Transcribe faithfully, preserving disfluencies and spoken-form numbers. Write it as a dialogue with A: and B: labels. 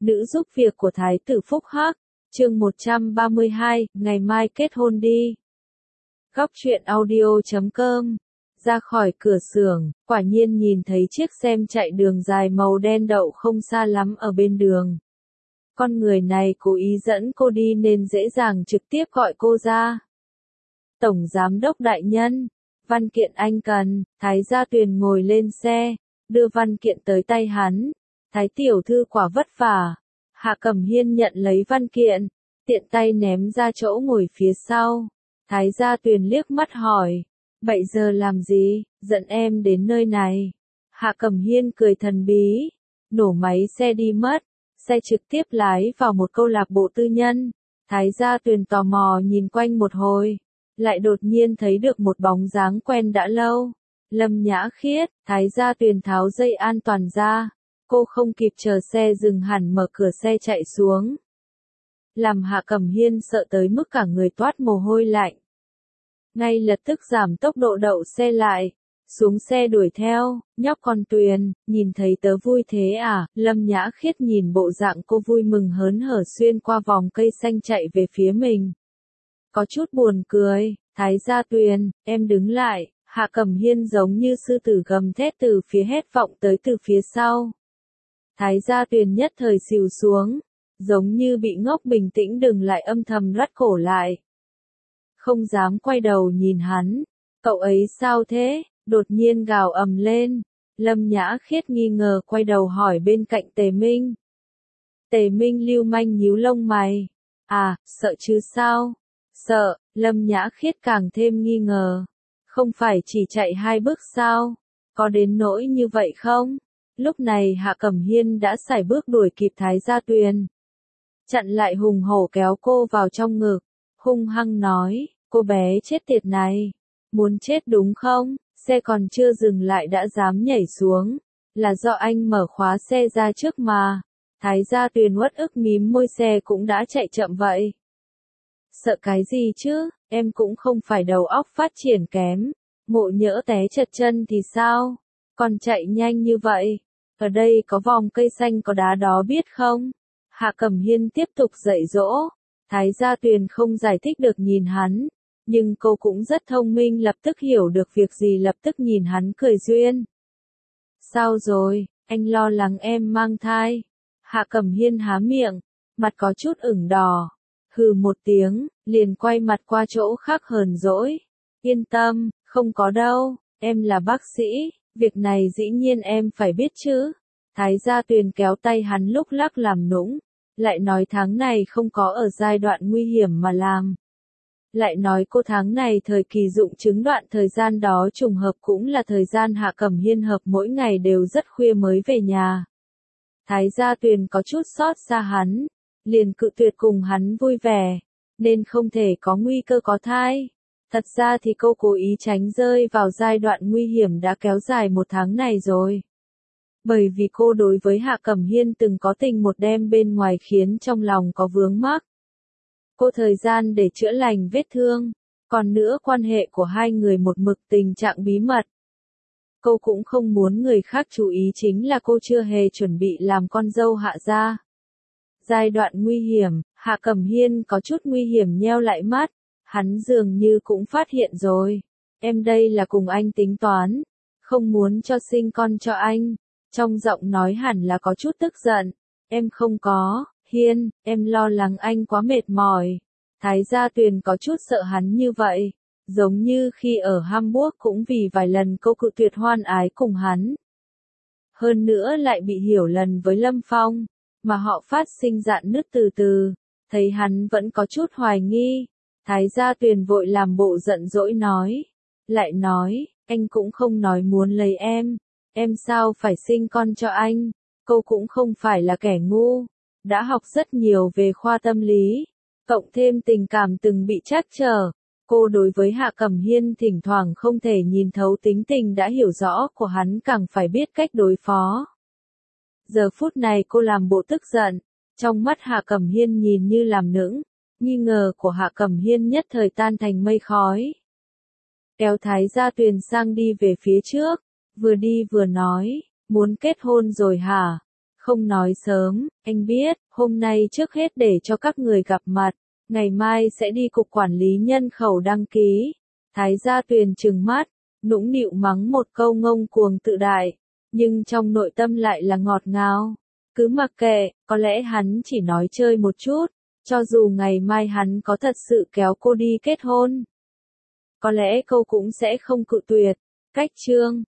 A: Nữ giúp việc của Thái tử Phúc Hắc, chương một trăm ba mươi hai, ngày mai kết hôn đi. Góc truyện audio chấm com. Ra khỏi cửa xưởng, quả nhiên nhìn thấy chiếc xem chạy đường dài màu đen đậu không xa lắm ở bên đường. Con người này cố ý dẫn cô đi nên dễ dàng trực tiếp gọi cô ra. Tổng giám đốc đại nhân, văn kiện anh cần. Thái Gia Tuyền ngồi lên xe, đưa văn kiện tới tay hắn. Thái tiểu thư quả vất vả. Hạ Cẩm Hiên nhận lấy văn kiện, tiện tay ném ra chỗ ngồi phía sau. Thái Gia Tuyền liếc mắt hỏi, bảy giờ làm gì, dẫn em đến nơi này. Hạ Cẩm Hiên cười thần bí, nổ máy xe đi mất, xe trực tiếp lái vào một câu lạc bộ tư nhân. Thái Gia Tuyền tò mò nhìn quanh một hồi, lại đột nhiên thấy được một bóng dáng quen đã lâu. Lâm Nhã Khiết. Thái Gia Tuyền tháo dây an toàn ra, cô không kịp chờ xe dừng hẳn mở cửa xe chạy xuống. Làm Hạ Cẩm Hiên sợ tới mức cả người toát mồ hôi lạnh. Ngay lập tức giảm tốc độ đậu xe lại, xuống xe đuổi theo. Nhóc con Tuyền, nhìn thấy tớ vui thế à? Lâm Nhã Khiết nhìn bộ dạng cô vui mừng hớn hở xuyên qua vòng cây xanh chạy về phía mình. Có chút buồn cười. Thái Gia Tuyền, em đứng lại. Hạ Cẩm Hiên giống như sư tử gầm thét từ phía hét vọng tới từ phía sau. Thái Gia Tuyền nhất thời xìu xuống, giống như bị ngốc bình tĩnh đừng lại âm thầm rắt cổ lại. Không dám quay đầu nhìn hắn, cậu ấy sao thế, đột nhiên gào ầm lên. Lâm Nhã Khiết nghi ngờ quay đầu hỏi bên cạnh Tề Minh. Tề Minh lưu manh nhíu lông mày. À, sợ chứ sao? Sợ. Lâm Nhã Khiết càng thêm nghi ngờ. Không phải chỉ chạy hai bước sao? Có đến nỗi như vậy không? Lúc này Hạ Cẩm Hiên đã sải bước đuổi kịp Thái Gia Tuyền. Chặn lại hùng hổ kéo cô vào trong ngực. Hung hăng nói, cô bé chết tiệt này. Muốn chết đúng không? Xe còn chưa dừng lại đã dám nhảy xuống. Là do anh mở khóa xe ra trước mà. Thái Gia Tuyền uất ức mím môi, xe cũng đã chạy chậm vậy. Sợ cái gì chứ, em cũng không phải đầu óc phát triển kém. Ngộ nhỡ té trật chân thì sao? Còn chạy nhanh như vậy. Ở đây có vòng cây xanh có đá đó biết không? Hạ Cẩm Hiên tiếp tục dạy dỗ. Thái Gia Tuyền không giải thích được nhìn hắn. Nhưng cô cũng rất thông minh, lập tức hiểu được việc gì, lập tức nhìn hắn cười duyên. Sao rồi, anh lo lắng em mang thai. Hạ Cẩm Hiên há miệng, mặt có chút ửng đỏ. Hừ một tiếng, liền quay mặt qua chỗ khác hờn dỗi. Yên tâm, không có đâu, em là bác sĩ, việc này dĩ nhiên em phải biết chứ. Thái Gia Tuyền kéo tay hắn lúc lắc làm nũng, lại nói tháng này không có ở giai đoạn nguy hiểm mà làm. Lại nói cô tháng này thời kỳ dụng chứng đoạn thời gian đó trùng hợp cũng là thời gian Hạ Cẩm Hiên hợp mỗi ngày đều rất khuya mới về nhà. Thái Gia Tuyền có chút xót xa hắn, liền cự tuyệt cùng hắn vui vẻ, nên không thể có nguy cơ có thai. Thật ra thì cô cố ý tránh rơi vào giai đoạn nguy hiểm đã kéo dài một tháng này rồi. Bởi vì cô đối với Hạ Cẩm Hiên từng có tình một đêm bên ngoài khiến trong lòng có vướng mắc. Cô thời gian để chữa lành vết thương, còn nữa quan hệ của hai người một mực tình trạng bí mật. Cô cũng không muốn người khác chú ý, chính là cô chưa hề chuẩn bị làm con dâu Hạ gia. Giai đoạn nguy hiểm, Hạ Cẩm Hiên có chút nguy hiểm nheo lại mắt, hắn dường như cũng phát hiện rồi. Em đây là cùng anh tính toán, không muốn cho sinh con cho anh. Trong giọng nói hẳn là có chút tức giận. Em không có, Hiên, em lo lắng anh quá mệt mỏi. Thái Gia Tuyền có chút sợ hắn như vậy, giống như khi ở Hamburg cũng vì vài lần cô cự tuyệt hoan ái cùng hắn. Hơn nữa lại bị hiểu lầm với Lâm Phong, mà họ phát sinh rạn nứt từ từ, thấy hắn vẫn có chút hoài nghi. Thái Gia Tuyền vội làm bộ giận dỗi nói, lại nói, anh cũng không nói muốn lấy em, em sao phải sinh con cho anh, cô cũng không phải là kẻ ngu, đã học rất nhiều về khoa tâm lý, cộng thêm tình cảm từng bị trắc trở. Cô đối với Hạ Cẩm Hiên thỉnh thoảng không thể nhìn thấu tính tình đã hiểu rõ của hắn, càng phải biết cách đối phó. Giờ phút này cô làm bộ tức giận, trong mắt Hạ Cẩm Hiên nhìn như làm nũng, nghi ngờ của Hạ Cẩm Hiên nhất thời tan thành mây khói. Kéo Thái Gia Tuyền sang đi về phía trước, vừa đi vừa nói, muốn kết hôn rồi hả? Không nói sớm, anh biết, hôm nay trước hết để cho các người gặp mặt, ngày mai sẽ đi cục quản lý nhân khẩu đăng ký. Thái Gia Tuyền trừng mắt, nũng nịu mắng một câu ngông cuồng tự đại, nhưng trong nội tâm lại là ngọt ngào. Cứ mặc kệ, có lẽ hắn chỉ nói chơi một chút, cho dù ngày mai hắn có thật sự kéo cô đi kết hôn, có lẽ cô cũng sẽ không cự tuyệt. Cách chương